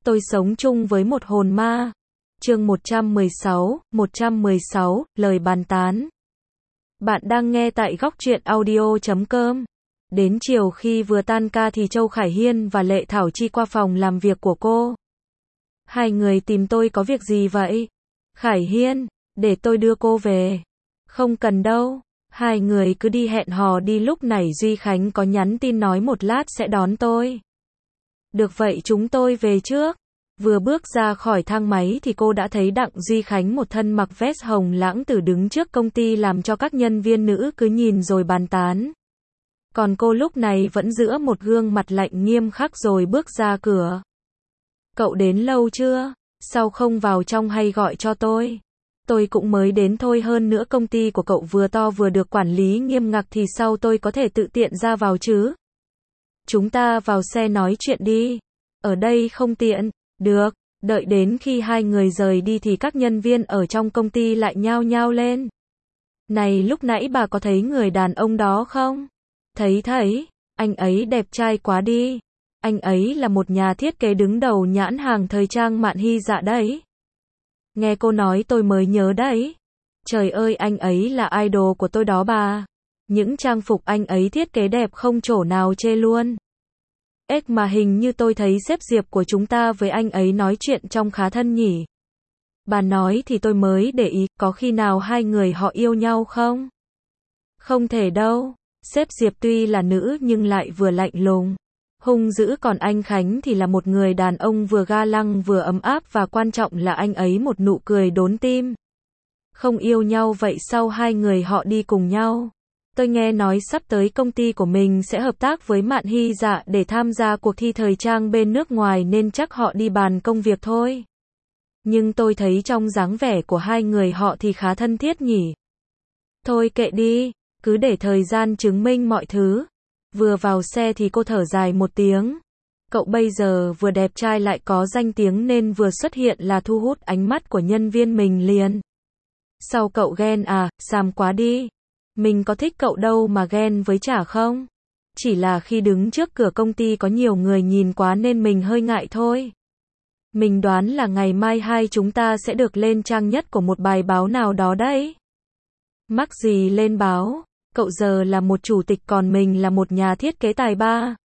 Tôi sống chung với một hồn ma. Chương 116, lời bàn tán. Bạn đang nghe tại góc truyện audio.com. Đến chiều khi vừa tan ca thì Châu Khải Hiên và Lệ Thảo Chi qua phòng làm việc của cô. Hai người tìm tôi có việc gì vậy? Khải Hiên, để tôi đưa cô về. Không cần đâu. Hai người cứ đi hẹn hò đi, lúc này Duy Khánh có nhắn tin nói một lát sẽ đón tôi. Được vậy chúng tôi về trước. Vừa bước ra khỏi thang máy thì cô đã thấy Đặng Duy Khánh một thân mặc vest hồng lãng tử đứng trước công ty, làm cho các nhân viên nữ cứ nhìn rồi bàn tán. Còn cô lúc này vẫn giữ một gương mặt lạnh nghiêm khắc rồi bước ra cửa. Cậu đến lâu chưa? Sao không vào trong hay gọi cho tôi? Tôi cũng mới đến thôi, hơn nữa công ty của cậu vừa to vừa được quản lý nghiêm ngặt thì sao tôi có thể tự tiện ra vào chứ? Chúng ta vào xe nói chuyện đi. Ở đây không tiện. Được, đợi đến khi hai người rời đi thì các nhân viên ở trong công ty lại nhao nhao lên. Này, lúc nãy bà có thấy người đàn ông đó không? Thấy, anh ấy đẹp trai quá đi. Anh ấy là một nhà thiết kế đứng đầu nhãn hàng thời trang Mạn Hy Dạ đấy. Nghe cô nói tôi mới nhớ đấy. Trời ơi, anh ấy là idol của tôi đó bà. Những trang phục anh ấy thiết kế đẹp không chỗ nào chê luôn. Mà hình như tôi thấy sếp Diệp của chúng ta với anh ấy nói chuyện trông khá thân nhỉ. Bà nói thì tôi mới để ý, có khi nào hai người họ yêu nhau không? Không thể đâu. Sếp Diệp tuy là nữ nhưng lại vừa lạnh lùng, hung dữ, còn anh Khánh thì là một người đàn ông vừa ga lăng vừa ấm áp, và quan trọng là anh ấy một nụ cười đốn tim. Không yêu nhau vậy sao hai người họ đi cùng nhau? Tôi nghe nói sắp tới công ty của mình sẽ hợp tác với Mạn Hy Dạ để tham gia cuộc thi thời trang bên nước ngoài, nên chắc họ đi bàn công việc thôi. Nhưng tôi thấy trong dáng vẻ của hai người họ thì khá thân thiết nhỉ. Thôi kệ đi, cứ để thời gian chứng minh mọi thứ. Vừa vào xe thì cô thở dài một tiếng. Cậu bây giờ vừa đẹp trai lại có danh tiếng nên vừa xuất hiện là thu hút ánh mắt của nhân viên mình liền. Sao cậu ghen à? Xàm quá đi. Mình có thích cậu đâu mà ghen với chả không? Chỉ là khi đứng trước cửa công ty có nhiều người nhìn quá nên mình hơi ngại thôi. Mình đoán là ngày mai hai chúng ta sẽ được lên trang nhất của một bài báo nào đó đấy. Mắc gì lên báo, cậu giờ là một chủ tịch còn mình là một nhà thiết kế tài ba.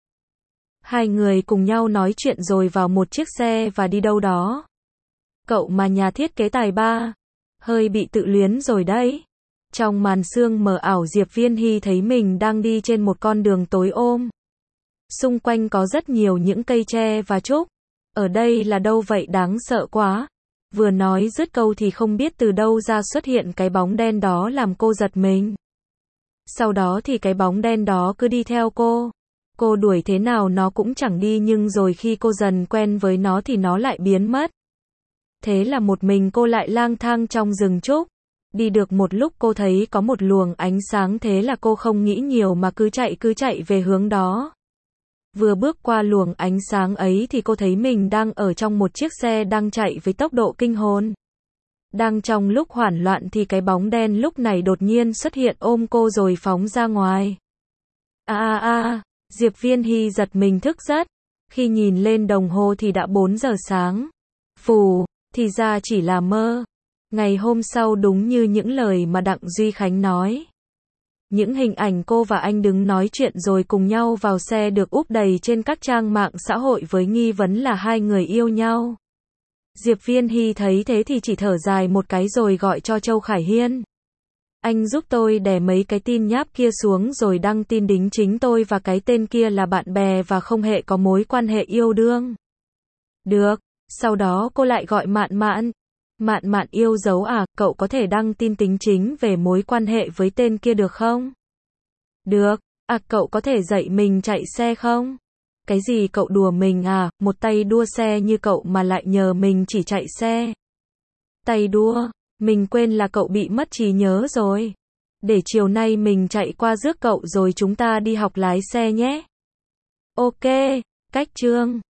Hai người cùng nhau nói chuyện rồi vào một chiếc xe và đi đâu đó. Cậu mà nhà thiết kế tài ba, hơi bị tự luyến rồi đấy. Trong màn sương mờ ảo, Diệp Viên Hy thấy mình đang đi trên một con đường tối om. Xung quanh có rất nhiều những cây tre và trúc. Ở đây là đâu vậy, đáng sợ quá. Vừa nói dứt câu thì không biết từ đâu ra xuất hiện cái bóng đen đó làm cô giật mình. Sau đó thì cái bóng đen đó cứ đi theo cô. Cô đuổi thế nào nó cũng chẳng đi, nhưng rồi khi cô dần quen với nó thì nó lại biến mất. Thế là một mình cô lại lang thang trong rừng trúc. Đi được một lúc cô thấy có một luồng ánh sáng, thế là cô không nghĩ nhiều mà cứ chạy về hướng đó. Vừa bước qua luồng ánh sáng ấy thì cô thấy mình đang ở trong một chiếc xe đang chạy với tốc độ kinh hồn. Đang trong lúc hoảng loạn thì cái bóng đen lúc này đột nhiên xuất hiện ôm cô rồi phóng ra ngoài. Diệp Viên Hy giật mình thức giấc. Khi nhìn lên đồng hồ thì đã 4 giờ sáng. Phù, thì ra chỉ là mơ. Ngày hôm sau đúng như những lời mà Đặng Duy Khánh nói. Những hình ảnh cô và anh đứng nói chuyện rồi cùng nhau vào xe được úp đầy trên các trang mạng xã hội với nghi vấn là hai người yêu nhau. Diệp Viên Hy thấy thế thì chỉ thở dài một cái rồi gọi cho Châu Khải Hiên. Anh giúp tôi đè mấy cái tin nháp kia xuống rồi đăng tin đính chính tôi và cái tên kia là bạn bè và không hề có mối quan hệ yêu đương. Được, sau đó cô lại gọi Mạn. Mạn yêu dấu à, cậu có thể đăng tin đính chính về mối quan hệ với tên kia được không? Được, cậu có thể dạy mình chạy xe không? Cái gì, cậu đùa mình à, một tay đua xe như cậu mà lại nhờ mình chỉ chạy xe. Tay đua, mình quên là cậu bị mất trí nhớ rồi. Để chiều nay mình chạy qua rước cậu rồi chúng ta đi học lái xe nhé. Ok, cách chương.